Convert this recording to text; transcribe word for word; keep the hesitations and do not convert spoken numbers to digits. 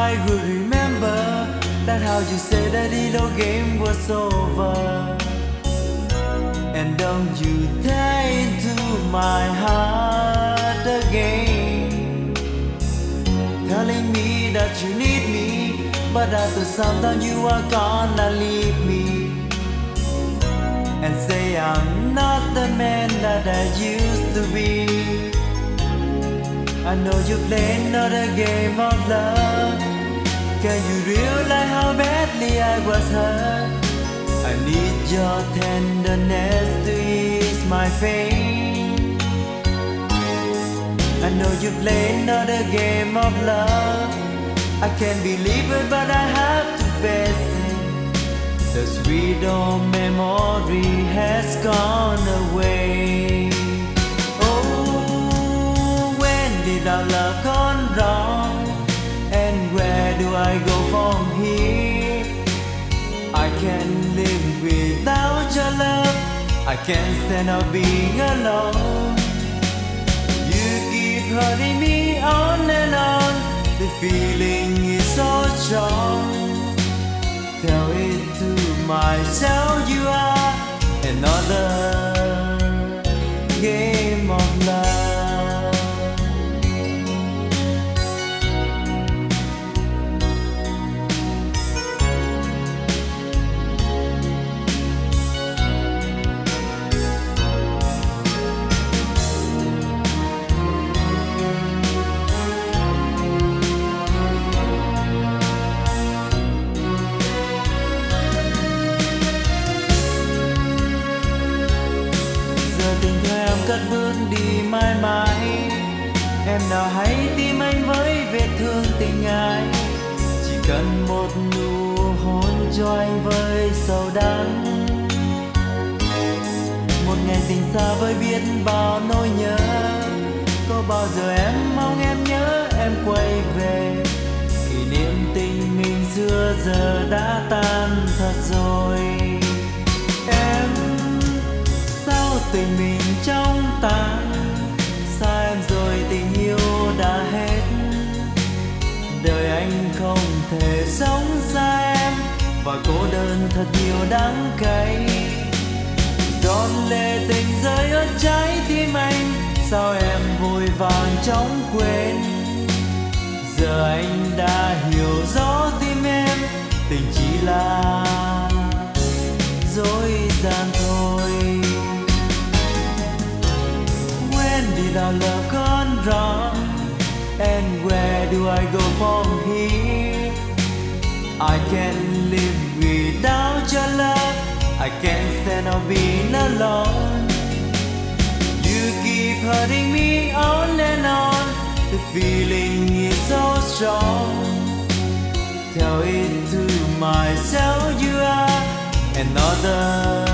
I will remember that how you said that little game was over. And don't you tear into my heart again, telling me that you need me, but at the same time you are gonna leave me, and say I'm not the man that I used to be. I know you play another game of love. Can you realize how badly I was hurt? I need your tenderness to ease my pain. I know you play another game of love. I can't believe it, but I have to face it. The sweet old memory has gone away. Oh, when did our love gone wrong? And where do I go from here? I can't live without your love. I can't stand up being alone. You keep hurting me on and on. The feeling is so strong. Tell it to myself you are another game of love. Tình thôi em cất bước đi mãi mãi. Em nào hãy tìm anh với vết thương tình ái. Chỉ cần một nụ hôn cho anh với sầu đắng. Một ngày tình xa với biết bao nỗi nhớ. Có bao giờ em mong em nhớ em quay về. Kỷ niệm tình mình xưa giờ đã tan thật rồi. Em tình mình trong tàn, xa em rồi tình yêu đã hết. Đời anh không thể sống xa em, và cô đơn thật nhiều đắng cay. Giọt lệ tình rơi ướt trái tim anh, sao em vội vàng chóng quên. Giờ anh đã hiểu rõ tim em, tình chỉ là dối gian thôi. Did our love gone wrong? And where do I go from here? I can't live without your love. I can't stand on being alone. You keep hurting me on and on. The feeling is so strong. Tell it to myself you are another